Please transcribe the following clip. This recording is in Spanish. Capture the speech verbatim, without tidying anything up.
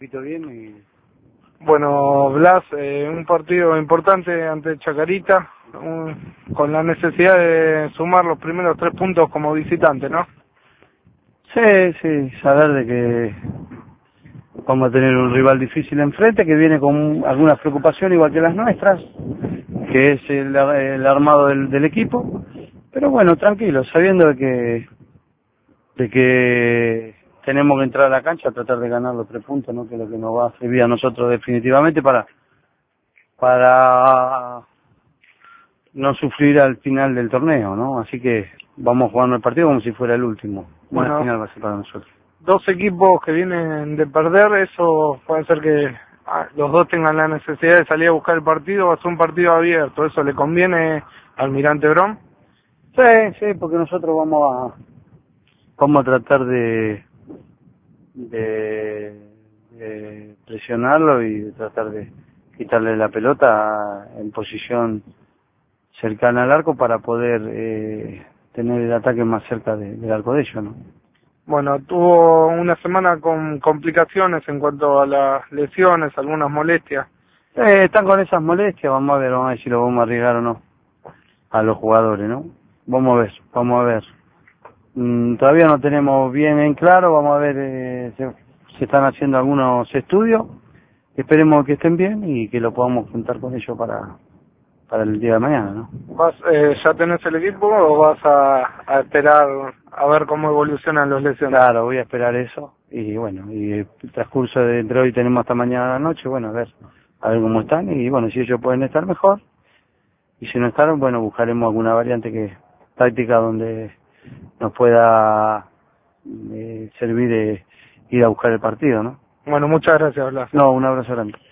poquito bien y... Bueno, Blas, eh, un partido importante ante Chacarita, un, con la necesidad de sumar los primeros tres puntos como visitante, ¿no? Sí, sí, saber de que vamos a tener un rival difícil enfrente, que viene con algunas preocupaciones igual que las nuestras, que es el, el armado del, del equipo, pero bueno, tranquilo, sabiendo de que, de que tenemos que entrar a la cancha a tratar de ganar los tres puntos, ¿no? Que es lo que nos va a servir a nosotros definitivamente para, para no sufrir al final del torneo, ¿no? Así que vamos jugando el partido como si fuera el último. Una Bueno, final va a ser para nosotros. Dos equipos que vienen de perder, eso puede ser que ah, los dos tengan la necesidad de salir a buscar el partido o hacer un partido abierto. ¿Eso le conviene al Almirante Brown? Sí, sí, porque nosotros vamos a vamos a tratar de de, de presionarlo y de tratar de quitarle la pelota en posición cercana al arco para poder eh, tener el ataque más cerca de, del arco de ellos, ¿no? Bueno, tuvo una semana con complicaciones en cuanto a las lesiones, algunas molestias. Eh, están con esas molestias, vamos a ver, vamos a ver si lo vamos a arriesgar o no a los jugadores, ¿no? Vamos a ver, vamos a ver. Mm, todavía no tenemos bien en claro, vamos a ver, eh, se, se están haciendo algunos estudios, esperemos que estén bien y que lo podamos juntar con ellos para, para el día de mañana, ¿no? ¿Vas, eh, ¿Ya tenés el equipo o vas a, a esperar a ver cómo evolucionan los lesiones? Claro, voy a esperar eso y bueno, y el transcurso de entre hoy tenemos hasta mañana a la noche, bueno, a ver, a ver cómo están y bueno, si ellos pueden estar mejor y si no están, bueno, buscaremos alguna variante que táctica donde nos pueda eh, servir de ir a buscar el partido, ¿no? Bueno, muchas gracias, Blas. No, un abrazo grande.